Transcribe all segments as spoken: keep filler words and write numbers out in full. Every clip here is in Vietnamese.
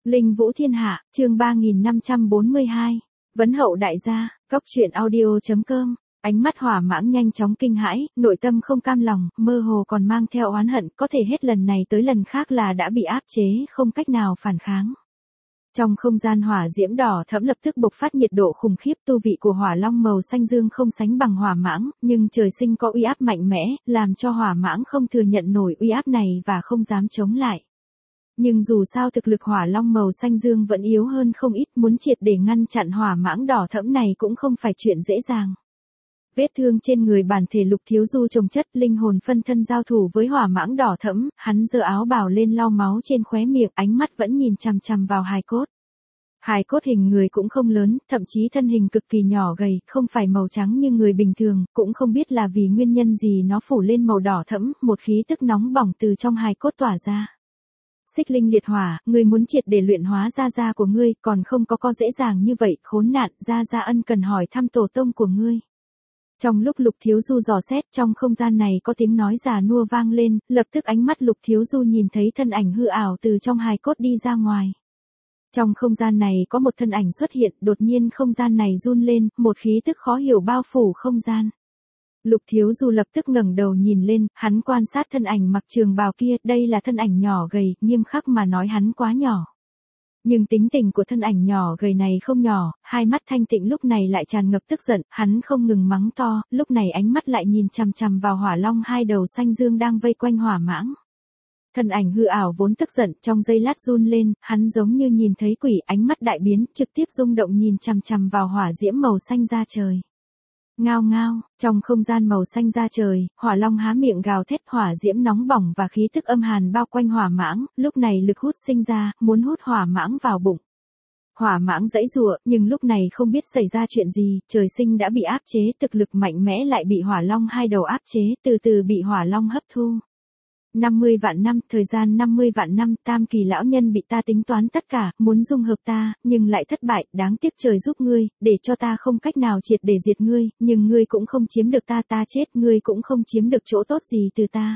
Linh Vũ Thiên Hạ, chương ba nghìn năm trăm bốn mươi hai. Vấn hậu đại gia, cóc truyện audio.com. Ánh mắt Hỏa Mãng nhanh chóng kinh hãi, nội tâm không cam lòng, mơ hồ còn mang theo oán hận, có thể hết lần này tới lần khác là đã bị áp chế, không cách nào phản kháng. Trong không gian hỏa diễm đỏ thẫm lập tức bộc phát nhiệt độ khủng khiếp, tu vị của Hỏa Long màu xanh dương không sánh bằng Hỏa Mãng, nhưng trời sinh có uy áp mạnh mẽ, làm cho Hỏa Mãng không thừa nhận nổi uy áp này và không dám chống lại. Nhưng dù sao thực lực Hỏa Long màu xanh dương vẫn yếu hơn không ít, muốn triệt để ngăn chặn Hỏa Mãng đỏ thẫm này cũng không phải chuyện dễ dàng. Vết thương trên người bản thể Lục Thiếu Du chồng chất, linh hồn phân thân giao thủ với Hỏa Mãng đỏ thẫm, hắn giơ áo bào lên lau máu trên khóe miệng, ánh mắt vẫn nhìn chằm chằm vào hài cốt. Hài cốt hình người cũng không lớn, thậm chí thân hình cực kỳ nhỏ gầy, không phải màu trắng như người bình thường, cũng không biết là vì nguyên nhân gì nó phủ lên màu đỏ thẫm, một khí tức nóng bỏng từ trong hài cốt tỏa ra. Xích linh liệt hỏa, ngươi muốn triệt để luyện hóa gia gia của ngươi, còn không có có dễ dàng như vậy, khốn nạn, gia gia ân cần hỏi thăm tổ tông của ngươi. Trong lúc Lục Thiếu Du dò xét, trong không gian này có tiếng nói già nua vang lên, lập tức ánh mắt Lục Thiếu Du nhìn thấy thân ảnh hư ảo từ trong hài cốt đi ra ngoài. Trong không gian này có một thân ảnh xuất hiện, đột nhiên không gian này run lên, một khí tức khó hiểu bao phủ không gian. Lục Thiếu Du lập tức ngẩng đầu nhìn lên, hắn quan sát thân ảnh mặc trường bào kia, đây là thân ảnh nhỏ gầy, nghiêm khắc mà nói hắn quá nhỏ. Nhưng tính tình của thân ảnh nhỏ gầy này không nhỏ, hai mắt thanh tịnh lúc này lại tràn ngập tức giận, hắn không ngừng mắng to, lúc này ánh mắt lại nhìn chằm chằm vào Hỏa Long hai đầu xanh dương đang vây quanh Hỏa Mãng. Thân ảnh hư ảo vốn tức giận, trong giây lát run lên, hắn giống như nhìn thấy quỷ, ánh mắt đại biến, trực tiếp rung động nhìn chằm chằm vào hỏa diễm màu xanh da trời. Ngao ngao, trong không gian màu xanh da trời, Hỏa Long há miệng gào thét, hỏa diễm nóng bỏng và khí tức âm hàn bao quanh Hỏa Mãng, lúc này lực hút sinh ra, muốn hút Hỏa Mãng vào bụng. Hỏa Mãng giãy giụa, nhưng lúc này không biết xảy ra chuyện gì, trời sinh đã bị áp chế, thực lực mạnh mẽ lại bị Hỏa Long hai đầu áp chế, từ từ bị Hỏa Long hấp thu. năm mươi vạn năm, thời gian năm mươi vạn năm, Tam Kỳ lão nhân bị ta tính toán tất cả, muốn dung hợp ta, nhưng lại thất bại, đáng tiếc trời giúp ngươi, để cho ta không cách nào triệt để diệt ngươi, nhưng ngươi cũng không chiếm được ta, ta chết, ngươi cũng không chiếm được chỗ tốt gì từ ta.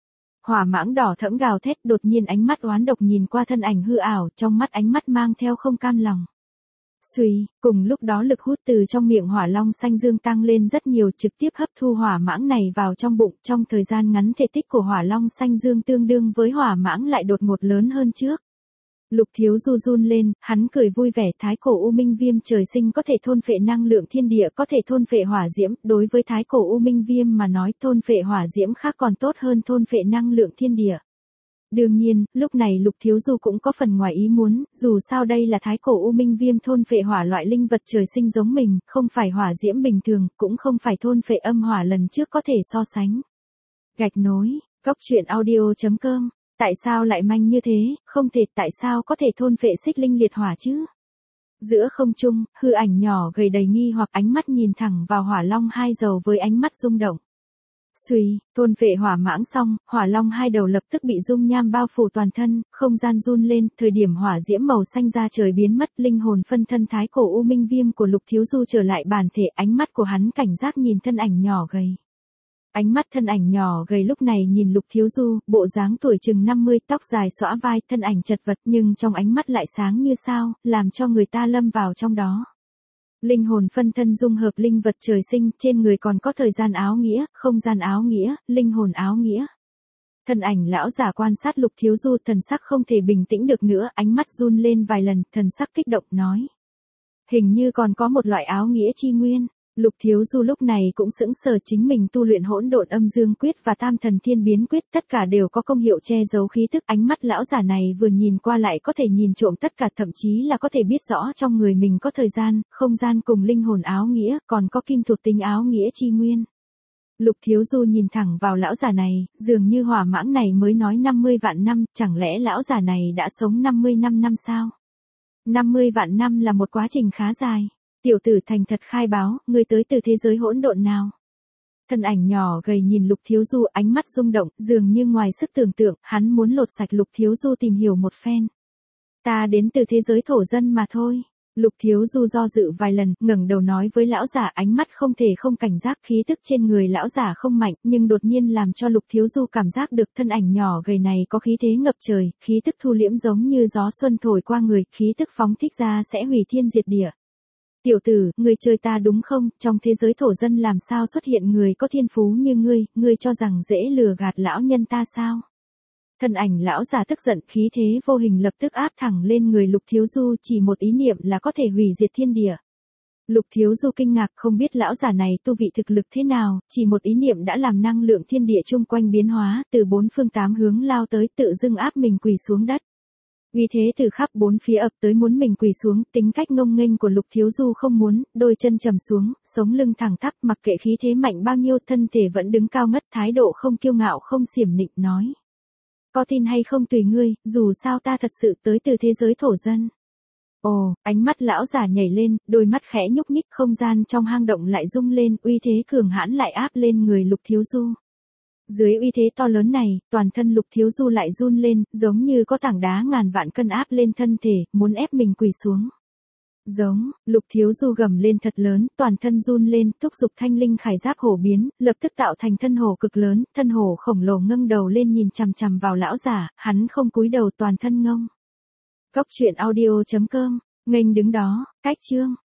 Hỏa Mãng đỏ thẫm gào thét, đột nhiên ánh mắt oán độc nhìn qua thân ảnh hư ảo, trong mắt ánh mắt mang theo không cam lòng. Xuy, cùng lúc đó lực hút từ trong miệng Hỏa Long xanh dương tăng lên rất nhiều, trực tiếp hấp thu Hỏa Mãng này vào trong bụng, trong thời gian ngắn thể tích của Hỏa Long xanh dương tương đương với Hỏa Mãng lại đột ngột lớn hơn trước. Lục Thiếu Du run lên, hắn cười vui vẻ, thái cổ U Minh Viêm trời sinh có thể thôn phệ năng lượng thiên địa, có thể thôn phệ hỏa diễm, đối với thái cổ U Minh Viêm mà nói thôn phệ hỏa diễm khác còn tốt hơn thôn phệ năng lượng thiên địa. Đương nhiên, lúc này Lục Thiếu Du cũng có phần ngoài ý muốn, dù sao đây là thái cổ U Minh Viêm thôn phệ hỏa loại linh vật trời sinh giống mình, không phải hỏa diễm bình thường, cũng không phải thôn phệ âm hỏa lần trước có thể so sánh. Gạch nối, cóc truyện audio.com, tại sao lại manh như thế, không thể, tại sao có thể thôn phệ xích linh liệt hỏa chứ? Giữa không trung, hư ảnh nhỏ gầy đầy nghi hoặc ánh mắt nhìn thẳng vào Hỏa Long hai dầu với ánh mắt rung động. Xuy, thôn phệ Hỏa Mãng xong, Hỏa Long hai đầu lập tức bị dung nham bao phủ toàn thân, không gian run lên, thời điểm hỏa diễm màu xanh da trời biến mất, linh hồn phân thân thái cổ U Minh Viêm của Lục Thiếu Du trở lại bản thể, ánh mắt của hắn cảnh giác nhìn thân ảnh nhỏ gầy. Ánh mắt thân ảnh nhỏ gầy lúc này nhìn Lục Thiếu Du, bộ dáng tuổi chừng năm mươi, tóc dài xõa vai, thân ảnh chật vật nhưng trong ánh mắt lại sáng như sao, làm cho người ta lâm vào trong đó. Linh hồn phân thân dung hợp linh vật trời sinh, trên người còn có thời gian áo nghĩa, không gian áo nghĩa, linh hồn áo nghĩa. Thân ảnh lão giả quan sát Lục Thiếu Du, thần sắc không thể bình tĩnh được nữa, ánh mắt run lên vài lần, thần sắc kích động nói. Hình như còn có một loại áo nghĩa chi nguyên. Lục Thiếu Du lúc này cũng sững sờ, chính mình tu luyện hỗn độn âm dương quyết và tam thần thiên biến quyết, tất cả đều có công hiệu che giấu khí tức, ánh mắt lão giả này vừa nhìn qua lại có thể nhìn trộm tất cả, thậm chí là có thể biết rõ trong người mình có thời gian, không gian cùng linh hồn áo nghĩa, còn có kim thuộc tính áo nghĩa chi nguyên. Lục Thiếu Du nhìn thẳng vào lão giả này, dường như Hỏa Mãng này mới nói năm mươi vạn năm, chẳng lẽ lão giả này đã sống năm mươi năm năm sao? năm mươi vạn năm là một quá trình khá dài. Tiểu tử thành thật khai báo, ngươi tới từ thế giới hỗn độn nào? Thân ảnh nhỏ gầy nhìn Lục Thiếu Du, ánh mắt rung động, dường như ngoài sức tưởng tượng, hắn muốn lột sạch Lục Thiếu Du tìm hiểu một phen. Ta đến từ thế giới thổ dân mà thôi. Lục Thiếu Du do dự vài lần, ngẩng đầu nói với lão giả, ánh mắt không thể không cảnh giác, khí tức trên người lão giả không mạnh, nhưng đột nhiên làm cho Lục Thiếu Du cảm giác được thân ảnh nhỏ gầy này có khí thế ngập trời, khí tức thu liễm giống như gió xuân thổi qua người, khí tức phóng thích ra sẽ hủy thiên diệt địa. Tiểu tử, ngươi chơi ta đúng không, trong thế giới thổ dân làm sao xuất hiện người có thiên phú như ngươi, ngươi cho rằng dễ lừa gạt lão nhân ta sao? Thân ảnh lão già tức giận, khí thế vô hình lập tức áp thẳng lên người Lục Thiếu Du, chỉ một ý niệm là có thể hủy diệt thiên địa. Lục Thiếu Du kinh ngạc, không biết lão già này tu vị thực lực thế nào, chỉ một ý niệm đã làm năng lượng thiên địa chung quanh biến hóa, từ bốn phương tám hướng lao tới, tự dưng áp mình quỳ xuống đất. Uy thế từ khắp bốn phía ập tới muốn mình quỳ xuống, tính cách ngông nghênh của Lục Thiếu Du không muốn, đôi chân trầm xuống, sống lưng thẳng tắp, mặc kệ khí thế mạnh bao nhiêu, thân thể vẫn đứng cao ngất, thái độ không kiêu ngạo không xiểm nịnh, nói: có tin hay không tùy ngươi, dù sao ta thật sự tới từ thế giới thổ dân. Ồ, ánh mắt lão già nhảy lên, đôi mắt khẽ nhúc nhích, không gian trong hang động lại rung lên, uy thế cường hãn lại áp lên người Lục Thiếu Du. Dưới uy thế to lớn này, toàn thân Lục Thiếu Du lại run lên, giống như có tảng đá ngàn vạn cân áp lên thân thể, muốn ép mình quỳ xuống. Giống, Lục Thiếu Du gầm lên thật lớn, toàn thân run lên, thúc giục thanh linh khải giáp hổ biến, lập tức tạo thành thân hổ cực lớn, thân hổ khổng lồ ngâng đầu lên nhìn chằm chằm vào lão giả, hắn không cúi đầu, toàn thân ngông. Cốc truyện audio chấm com, nghênh đứng đó, cách chương.